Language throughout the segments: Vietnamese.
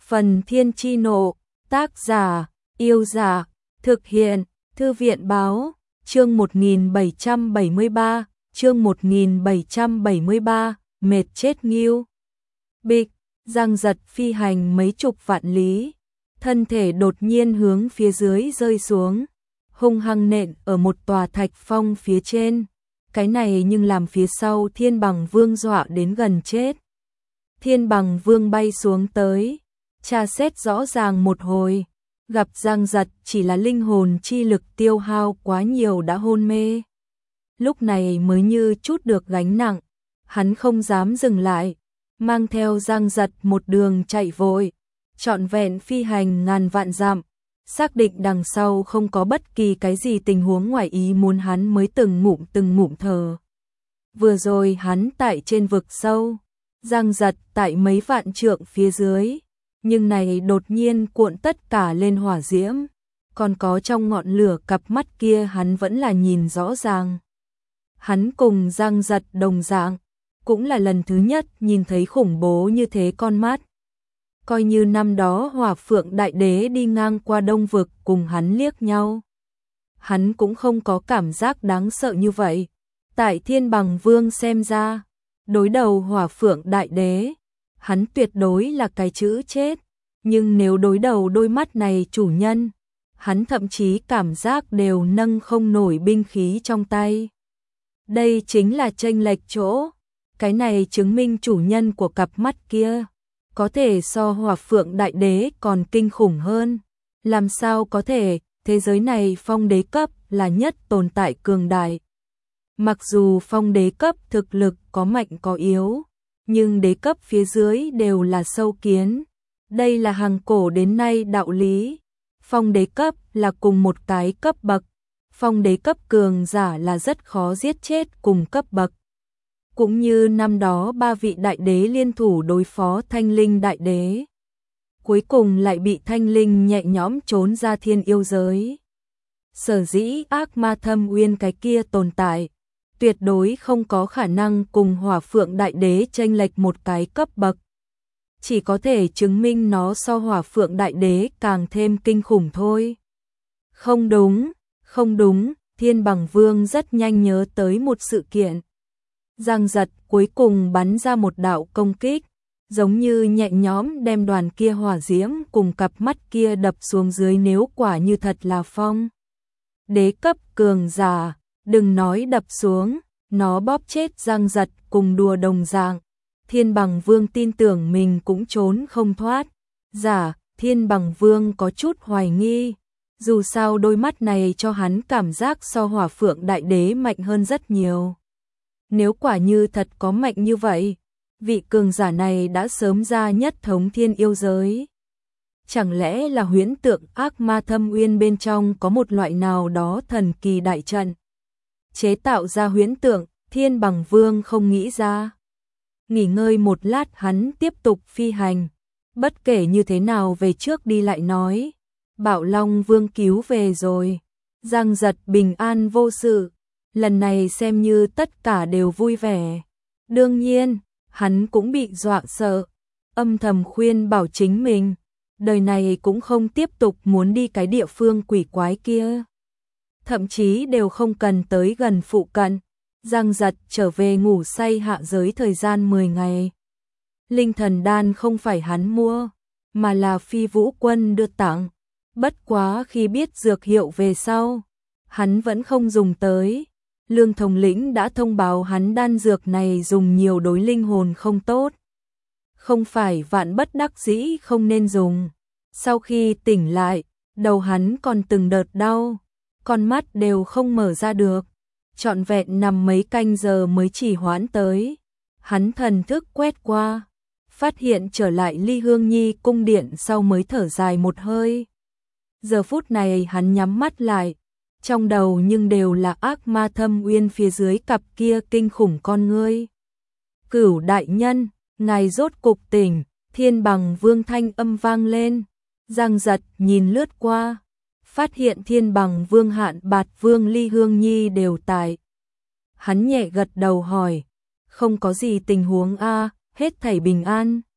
Phần Thiên Chi Nộ, tác giả, Yêu Giả, thực hiện, Thư viện Báo, chương 1773, mệt chết nghiêu. Bịch, Giang Giật phi hành mấy chục vạn lý, thân thể đột nhiên hướng phía dưới rơi xuống, hung hăng nện ở một tòa thạch phong phía trên. Cái này nhưng làm phía sau Thiên Bằng Vương dọa đến gần chết. Thiên Bằng Vương bay xuống tới, tra xét rõ ràng một hồi, gặp Giang Giật chỉ là linh hồn chi lực tiêu hao quá nhiều đã hôn mê. Lúc này mới như chút được gánh nặng, hắn không dám dừng lại, mang theo Giang Giật một đường chạy vội, trọn vẹn phi hành ngàn vạn dặm, xác định đằng sau không có bất kỳ cái gì tình huống ngoài ý muốn hắn mới từng ngụm thở. Vừa rồi hắn tại trên vực sâu, Giang Giật tại mấy vạn trượng phía dưới, nhưng này đột nhiên cuộn tất cả lên hỏa diễm, còn có trong ngọn lửa cặp mắt kia hắn vẫn là nhìn rõ ràng. Hắn cùng Giang Giật đồng dạng, cũng là lần thứ nhất nhìn thấy khủng bố như thế con mắt. Coi như năm đó Hỏa Phượng Đại Đế đi ngang qua Đông Vực cùng hắn liếc nhau, hắn cũng không có cảm giác đáng sợ như vậy. Tại Thiên Bằng Vương xem ra, đối đầu Hỏa Phượng Đại Đế, hắn tuyệt đối là cái chữ chết, nhưng nếu đối đầu đôi mắt này chủ nhân, hắn thậm chí cảm giác đều nâng không nổi binh khí trong tay. Đây chính là chênh lệch chỗ, cái này chứng minh chủ nhân của cặp mắt kia có thể so Hỏa Phượng Đại Đế còn kinh khủng hơn. Làm sao có thể, thế giới này phong đế cấp là nhất tồn tại cường đại. Mặc dù phong đế cấp thực lực có mạnh có yếu, nhưng đế cấp phía dưới đều là sâu kiến. Đây là hàng cổ đến nay đạo lý. Phong đế cấp là cùng một cái cấp bậc, phong đế cấp cường giả là rất khó giết chết cùng cấp bậc. Cũng như năm đó ba vị đại đế liên thủ đối phó Thanh Linh Đại Đế, cuối cùng lại bị Thanh Linh nhẹ nhõm trốn ra thiên yêu giới. Sở dĩ ác ma thâm uyên cái kia tồn tại, tuyệt đối không có khả năng cùng Hỏa Phượng Đại Đế chênh lệch một cái cấp bậc. Chỉ có thể chứng minh nó so Hỏa Phượng Đại Đế càng thêm kinh khủng thôi. Không đúng, Thiên Bằng Vương rất nhanh nhớ tới một sự kiện. Giang Giật cuối cùng bắn ra một đạo công kích, giống như nhẹ nhõm đem đoàn kia hỏa diễm cùng cặp mắt kia đập xuống dưới. Nếu quả như thật là phong đế cấp cường giả, đừng nói đập xuống, nó bóp chết Giang Giật cùng đùa đồng dạng. Thiên Bằng Vương tin tưởng mình cũng trốn không thoát. Thiên Bằng Vương có chút hoài nghi, dù sao đôi mắt này cho hắn cảm giác so Hỏa Phượng Đại Đế mạnh hơn rất nhiều. Nếu quả như thật có mạnh như vậy, vị cường giả này đã sớm ra nhất thống thiên yêu giới. Chẳng lẽ là huyễn tượng ác ma thâm uyên bên trong có một loại nào đó thần kỳ đại trận chế tạo ra huyễn tượng? Thiên Bằng Vương không nghĩ ra. Nghỉ ngơi một lát hắn tiếp tục phi hành. Bất kể như thế nào về trước đi lại nói. Bảo Long Vương cứu về rồi. Giang Giật bình an vô sự. Lần này xem như tất cả đều vui vẻ. Đương nhiên, hắn cũng bị dọa sợ. Âm thầm khuyên bảo chính mình, đời này cũng không tiếp tục muốn đi cái địa phương quỷ quái kia. Thậm chí đều không cần tới gần phụ cận. Giang Giật trở về ngủ say hạ giới thời gian 10 ngày. Linh thần đan không phải hắn mua, mà là Phi Vũ Quân đưa tặng. Bất quá khi biết dược hiệu về sau, hắn vẫn không dùng tới. Lương thống lĩnh đã thông báo hắn đan dược này dùng nhiều đối linh hồn không tốt. Không phải vạn bất đắc dĩ không nên dùng. Sau khi tỉnh lại, đầu hắn còn từng đợt đau, con mắt đều không mở ra được. Trọn vẹn nằm mấy canh giờ mới chỉ hoãn tới. Hắn thần thức quét qua, phát hiện trở lại Ly Hương Nhi cung điện sau mới thở dài một hơi. Giờ phút này hắn nhắm mắt lại, trong đầu nhưng đều là ác ma thâm uyên phía dưới cặp kia kinh khủng con ngươi. Cửu đại nhân, ngài rốt cục tỉnh. Thiên Bằng Vương thanh âm vang lên. Giang Giật nhìn lướt qua, phát hiện Thiên Bằng Vương, Hạn Bạt Vương, Ly Hương Nhi đều tại. Hắn nhẹ gật đầu hỏi, không có gì tình huống a, hết thảy bình an.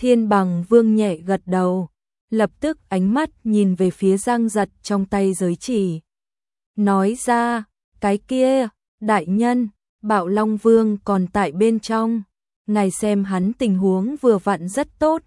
Thiên Bằng Vương nhẹ gật đầu, lập tức ánh mắt nhìn về phía Giang Giật trong tay giới chỉ. Nói ra, cái kia, đại nhân, Bạo Long Vương còn tại bên trong. Ngài xem hắn tình huống vừa vặn rất tốt,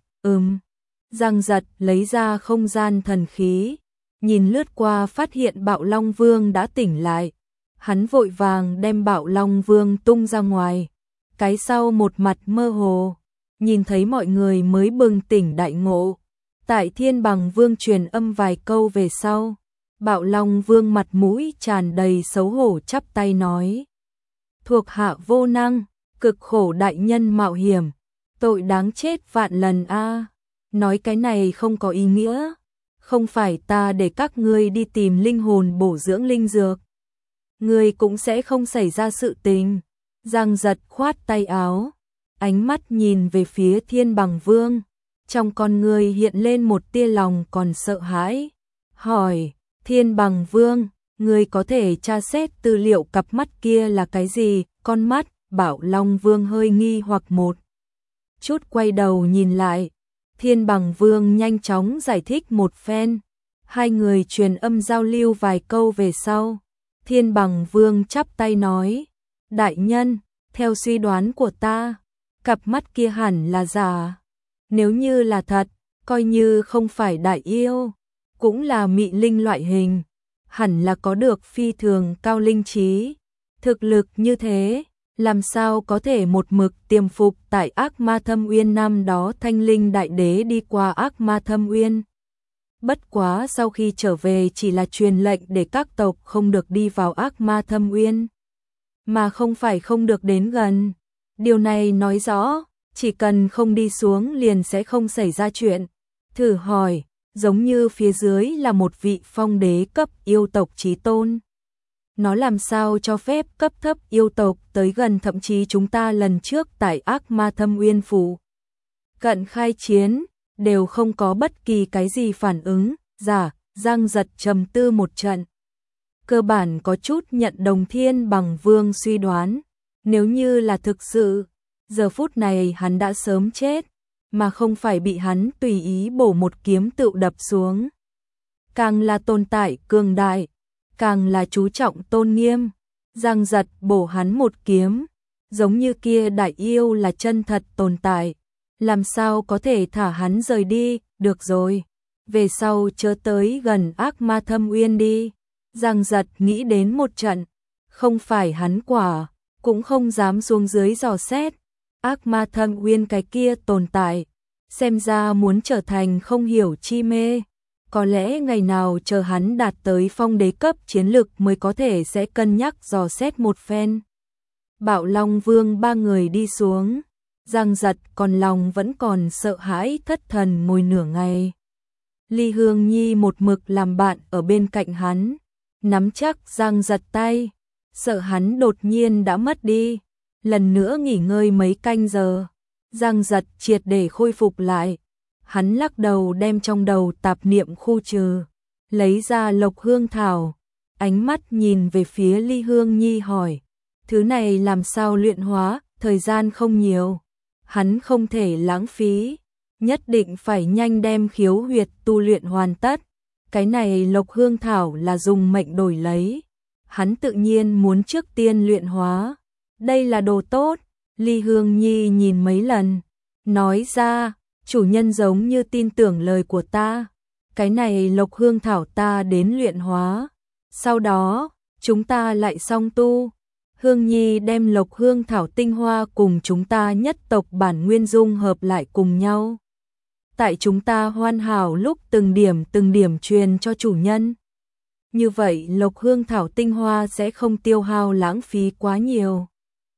Giang Giật lấy ra không gian thần khí, nhìn lướt qua phát hiện Bạo Long Vương đã tỉnh lại. Hắn vội vàng đem Bạo Long Vương tung ra ngoài, cái sau một mặt mơ hồ, nhìn thấy mọi người mới bừng tỉnh đại ngộ. Tại Thiên Bằng Vương truyền âm vài câu về sau, Bạo Long Vương mặt mũi tràn đầy xấu hổ chắp tay nói: thuộc hạ vô năng, cực khổ đại nhân mạo hiểm, tội đáng chết vạn lần a. Nói cái này không có ý nghĩa, không phải ta để các ngươi đi tìm linh hồn bổ dưỡng linh dược, ngươi cũng sẽ không xảy ra sự tình. Giang Giật khoát tay áo, ánh mắt nhìn về phía Thiên Bằng Vương, trong con người hiện lên một tia lòng còn sợ hãi, hỏi: Thiên Bằng Vương, ngươi có thể tra xét tư liệu cặp mắt kia là cái gì? Con mắt. Bạo Long Vương hơi nghi hoặc một chút, quay đầu nhìn lại. Thiên Bằng Vương nhanh chóng giải thích một phen, hai người truyền âm giao lưu vài câu về sau, Thiên Bằng Vương chắp tay nói: đại nhân, theo suy đoán của ta, cặp mắt kia hẳn là giả. Nếu như là thật, coi như không phải đại yêu, cũng là mị linh loại hình, hẳn là có được phi thường cao linh trí. Thực lực như thế, làm sao có thể một mực tiềm phục tại Ác Ma Thâm Uyên? Năm đó Thanh Linh Đại Đế đi qua Ác Ma Thâm Uyên, bất quá sau khi trở về chỉ là truyền lệnh để các tộc không được đi vào Ác Ma Thâm Uyên, mà không phải không được đến gần. Điều này nói rõ, chỉ cần không đi xuống liền sẽ không xảy ra chuyện. Thử hỏi, giống như phía dưới là một vị phong đế cấp yêu tộc chí tôn, nó làm sao cho phép cấp thấp yêu tộc tới gần? Thậm chí chúng ta lần trước tại Ác Ma Thâm Uyên phủ cận khai chiến, đều không có bất kỳ cái gì phản ứng. Giang Giật trầm tư một trận, cơ bản có chút nhận đồng Thiên Bằng Vương suy đoán. Nếu như là thực sự, giờ phút này hắn đã sớm chết, mà không phải bị hắn tùy ý bổ một kiếm tự đập xuống. Càng là tồn tại cường đại, càng là chú trọng tôn nghiêm. Giang Giật bổ hắn một kiếm, giống như kia đại yêu là chân thật tồn tại, làm sao có thể thả hắn rời đi? Được rồi, về sau chớ tới gần Ác Ma Thâm Uyên đi. Giang Giật nghĩ đến một trận, không phải hắn quả cũng không dám xuống dưới dò xét. Ác Ma Thâm Uyên cái kia tồn tại, xem ra muốn trở thành không hiểu chi mê. Có lẽ ngày nào chờ hắn đạt tới phong đế cấp chiến lực mới có thể sẽ cân nhắc dò xét một phen. Bạo Long Vương ba người đi xuống, Giang Giật còn lòng vẫn còn sợ hãi thất thần ngồi nửa ngày. Ly Hương Nhi một mực làm bạn ở bên cạnh hắn, nắm chắc Giang Giật tay, sợ hắn đột nhiên đã mất đi. Lần nữa nghỉ ngơi mấy canh giờ, Giang Giật triệt để khôi phục lại. Hắn lắc đầu đem trong đầu tạp niệm khu trừ, lấy ra Lộc Hương Thảo, ánh mắt nhìn về phía Ly Hương Nhi hỏi: thứ này làm sao luyện hóa? Thời gian không nhiều, hắn không thể lãng phí, nhất định phải nhanh đem khiếu huyệt tu luyện hoàn tất. Cái này Lộc Hương Thảo là dùng mệnh đổi lấy, hắn tự nhiên muốn trước tiên luyện hóa. Đây là đồ tốt. Ly Hương Nhi nhìn mấy lần, nói ra: chủ nhân giống như tin tưởng lời của ta, cái này Lộc Hương Thảo ta đến luyện hóa, sau đó chúng ta lại song tu. Hương Nhi đem Lộc Hương Thảo tinh hoa cùng chúng ta nhất tộc bản nguyên dung hợp lại cùng nhau, tại chúng ta hoàn hảo lúc từng điểm truyền cho chủ nhân. Như vậy Lộc Hương Thảo tinh hoa sẽ không tiêu hao lãng phí quá nhiều.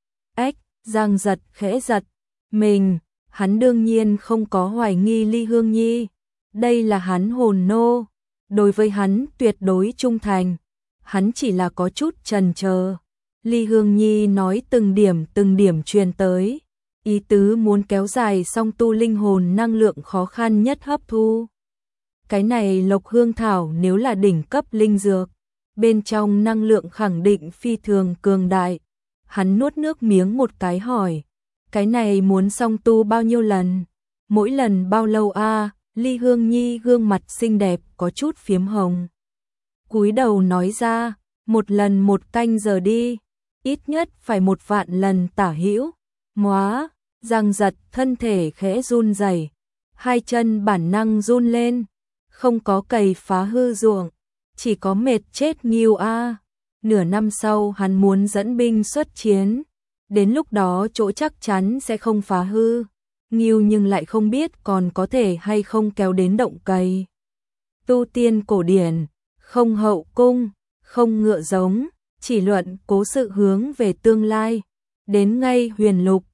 Giang Giật khẽ giật mình, hắn đương nhiên không có hoài nghi Ly Hương Nhi, đây là hắn hồn nô, đối với hắn tuyệt đối trung thành, hắn chỉ là có chút chần chờ. Ly Hương Nhi nói từng điểm truyền tới, ý tứ muốn kéo dài song tu linh hồn năng lượng khó khăn nhất hấp thu. Cái này Lộc Hương Thảo nếu là đỉnh cấp linh dược, bên trong năng lượng khẳng định phi thường cường đại. Hắn nuốt nước miếng một cái hỏi: cái này muốn song tu bao nhiêu lần? mỗi lần bao lâu a? Ly Hương Nhi gương mặt xinh đẹp có chút phiếm hồng. Cúi đầu nói ra, một lần 1 canh giờ đi, ít nhất phải 1 vạn lần tả hữu. Móa, Giang Giật thân thể khẽ run rẩy, hai chân bản năng run lên, không có cày phá hư ruộng, chỉ có mệt chết Ngưu a. Nửa năm sau hắn muốn dẫn binh xuất chiến, đến lúc đó chỗ chắc chắn sẽ không phá hư Ngưu, nhưng lại không biết còn có thể hay không kéo đến động cày. Tu tiên cổ điển, không hậu cung, không ngựa giống, chỉ luận cố sự hướng về tương lai. Đến ngay Huyền Lục,